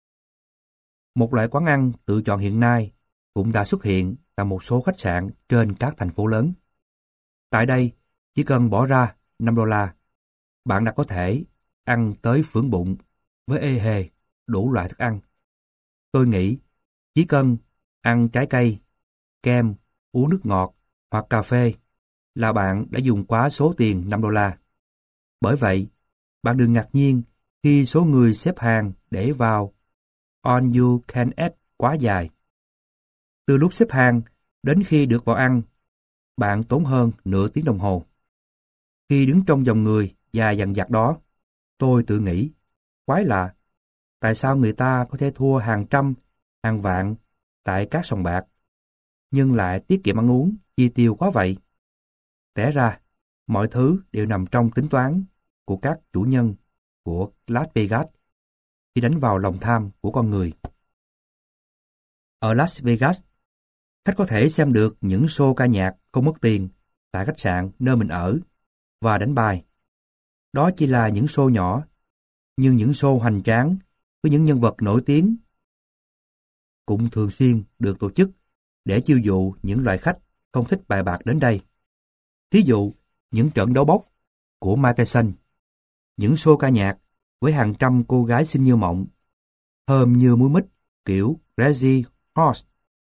Một loại quán ăn tự chọn hiện nay cũng đã xuất hiện tại một số khách sạn trên các thành phố lớn. Tại đây, chỉ cần bỏ ra $5, bạn đã có thể ăn tới phưởng bụng với ê hề đủ loại thức ăn. Tôi nghĩ chỉ cần ăn trái cây, kem, uống nước ngọt hoặc cà phê là bạn đã dùng quá số tiền $5. Bởi vậy, bạn đừng ngạc nhiên khi số người xếp hàng để vào All You Can Eat quá dài. Từ lúc xếp hàng đến khi được vào ăn, bạn tốn hơn nửa tiếng đồng hồ. Khi đứng trong dòng người dài dằng dặc đó, tôi tự nghĩ, quái lạ, tại sao người ta có thể thua hàng trăm, hàng vạn tại các sòng bạc, nhưng lại tiết kiệm ăn uống, chi tiêu quá vậy? Té ra, mọi thứ đều nằm trong tính toán của các chủ nhân của Las Vegas khi đánh vào lòng tham của con người. Ở Las Vegas, khách có thể xem được những show ca nhạc không mất tiền tại khách sạn nơi mình ở và đánh bài. Đó chỉ là những show nhỏ, nhưng những show hoành tráng với những nhân vật nổi tiếng cũng thường xuyên được tổ chức để chiêu dụ những loại khách không thích bài bạc đến đây. Thí dụ, những trận đấu bốc của Mike Tyson, những show ca nhạc với hàng trăm cô gái xinh như mộng, thơm như muối mít kiểu Crazy Horse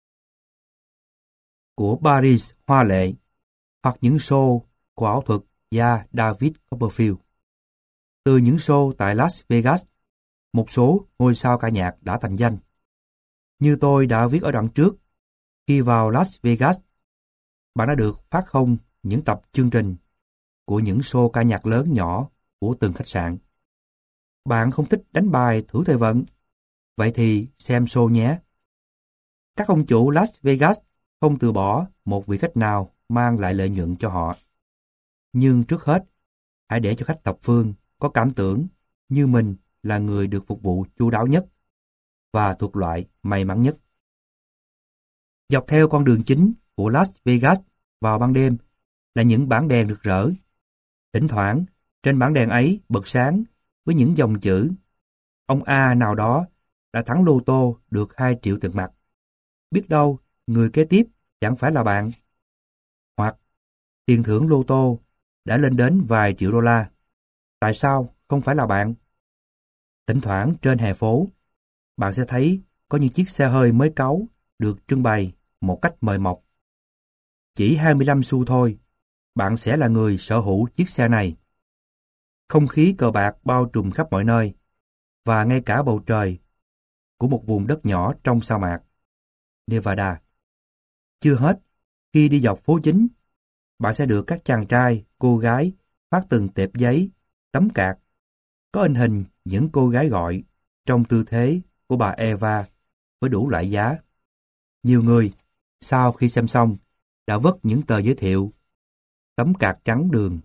của Paris hoa lệ, hoặc những show của ảo thuật gia David Copperfield. Từ những show tại Las Vegas, một số ngôi sao ca nhạc đã thành danh. Như tôi đã viết ở đoạn trước, khi vào Las Vegas, bạn đã được phát không những tập chương trình của những show ca nhạc lớn nhỏ của từng khách sạn. Bạn không thích đánh bài thử thời vận? Vậy thì xem show nhé. Các ông chủ Las Vegas không từ bỏ một vị khách nào mang lại lợi nhuận cho họ. Nhưng trước hết, hãy để cho khách thập phương có cảm tưởng như mình là người được phục vụ chu đáo nhất và thuộc loại may mắn nhất. Dọc theo con đường chính của Las Vegas vào ban đêm là những bảng đèn rực rỡ. Thỉnh thoảng, trên bảng đèn ấy bật sáng với những dòng chữ ông A nào đó đã thắng lô tô được 2 triệu tiền mặt. Biết đâu, người kế tiếp chẳng phải là bạn. Hoặc tiền thưởng lô tô đã lên đến vài triệu đô la. Tại sao không phải là bạn? Thỉnh thoảng trên hè phố, bạn sẽ thấy có những chiếc xe hơi mới cáu được trưng bày một cách mời mọc. Chỉ 25 xu thôi, bạn sẽ là người sở hữu chiếc xe này. Không khí cờ bạc bao trùm khắp mọi nơi, và ngay cả bầu trời của một vùng đất nhỏ trong sa mạc, Nevada. Chưa hết, khi đi dọc phố chính, bạn sẽ được các chàng trai, cô gái phát từng tệp giấy, tấm card, có in hình những cô gái gọi trong tư thế của bà Eva với đủ loại giá. Nhiều người, sau khi xem xong, đã vứt những tờ giới thiệu, tấm card trắng đường.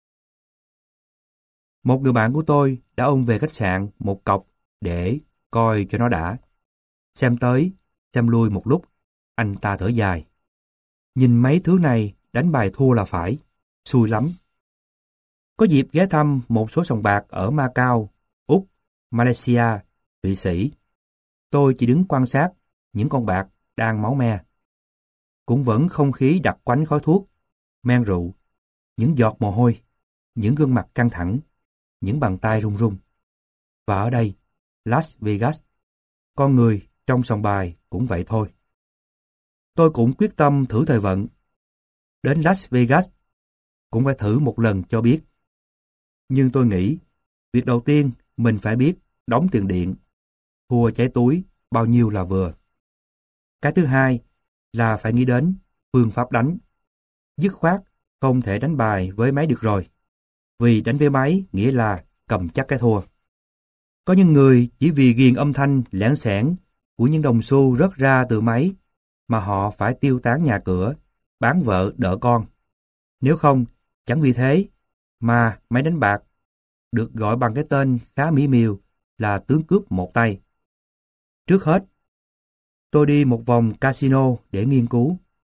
Một người bạn của tôi đã ôm về khách sạn một cọc để coi cho nó đã. Xem tới, xem lui một lúc, anh ta thở dài. Nhìn mấy thứ này đánh bài thua là phải, xui lắm. Có dịp ghé thăm một số sòng bạc ở Macau, Úc, Malaysia, Thụy Sĩ. Tôi chỉ đứng quan sát những con bạc đang máu me. Cũng vẫn không khí đặc quánh khói thuốc, men rượu, những giọt mồ hôi, những gương mặt căng thẳng, những bàn tay run run. Và ở đây, Las Vegas, con người trong sòng bài cũng vậy thôi. Tôi cũng quyết tâm thử thời vận. Đến Las Vegas, cũng phải thử một lần cho biết. Nhưng tôi nghĩ, việc đầu tiên mình phải biết đóng tiền điện, thua cháy túi bao nhiêu là vừa. Cái thứ hai là phải nghĩ đến phương pháp đánh. Dứt khoát không thể đánh bài với máy được rồi. Vì đánh với máy nghĩa là cầm chắc cái thua. Có những người chỉ vì ghiền âm thanh lẻn xẻn của những đồng xu rớt ra từ máy mà họ phải tiêu tán nhà cửa, bán vợ đỡ con. Nếu không, chẳng vì thế mà máy đánh bạc được gọi bằng cái tên khá mỹ miều là tướng cướp một tay. Trước hết, tôi đi một vòng casino để nghiên cứu.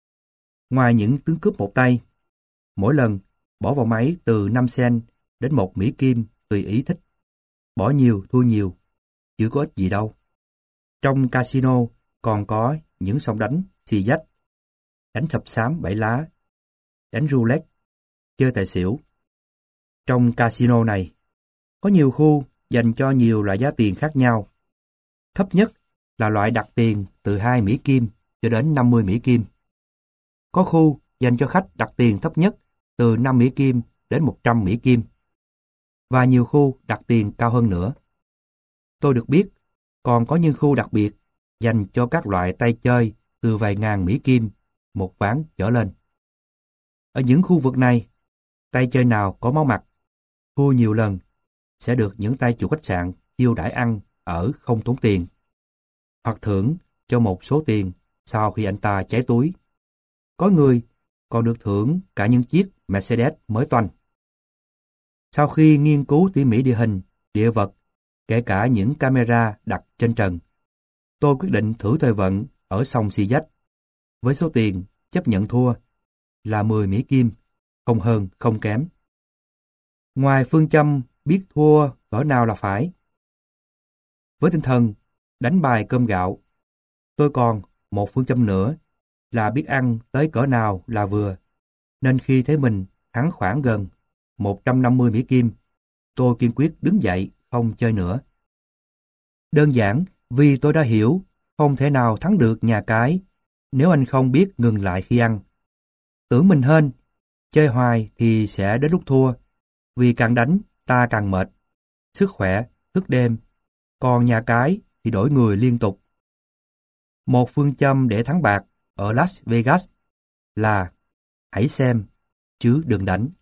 Ngoài những tướng cướp một tay, mỗi lần bỏ vào máy từ 5 cent đến 1 Mỹ Kim tùy ý thích. Bỏ nhiều thua nhiều, chứ có ích gì đâu. Trong casino còn có những sòng đánh xì dách, đánh sập xám 7 lá, đánh roulette, chơi tài xỉu. Trong casino này, có nhiều khu dành cho nhiều loại giá tiền khác nhau. Thấp nhất là loại đặt tiền từ 2 Mỹ Kim cho đến 50 Mỹ Kim. Có khu dành cho khách đặt tiền thấp nhất từ 5 Mỹ Kim đến 100 Mỹ Kim. Và nhiều khu đặt tiền cao hơn nữa. Tôi được biết, còn có những khu đặc biệt dành cho các loại tay chơi từ vài ngàn Mỹ Kim, một ván trở lên. Ở những khu vực này, tay chơi nào có máu mặt, thua nhiều lần, sẽ được những tay chủ khách sạn chiêu đãi ăn ở không tốn tiền, hoặc thưởng cho một số tiền sau khi anh ta cháy túi. Có người còn được thưởng cả những chiếc Mercedes mới toanh. Sau khi nghiên cứu tỉ mỉ địa hình, địa vật, kể cả những camera đặt trên trần, tôi quyết định thử thời vận ở sòng xì dách, với số tiền chấp nhận thua là 10 Mỹ Kim, không hơn không kém. Ngoài phương châm biết thua cỡ nào là phải, với tinh thần đánh bài cơm gạo, tôi còn một phương châm nữa là biết ăn tới cỡ nào là vừa. Nên khi thấy mình thắng khoảng gần 150 Mỹ Kim, tôi kiên quyết đứng dậy không chơi nữa. Đơn giản vì tôi đã hiểu không thể nào thắng được nhà cái nếu anh không biết ngừng lại khi ăn. Tưởng mình hên, chơi hoài thì sẽ đến lúc thua, vì càng đánh ta càng mệt, sức khỏe, thức đêm, còn nhà cái thì đổi người liên tục. Một phương châm để thắng bạc ở Las Vegas là hãy xem, chứ đừng đánh.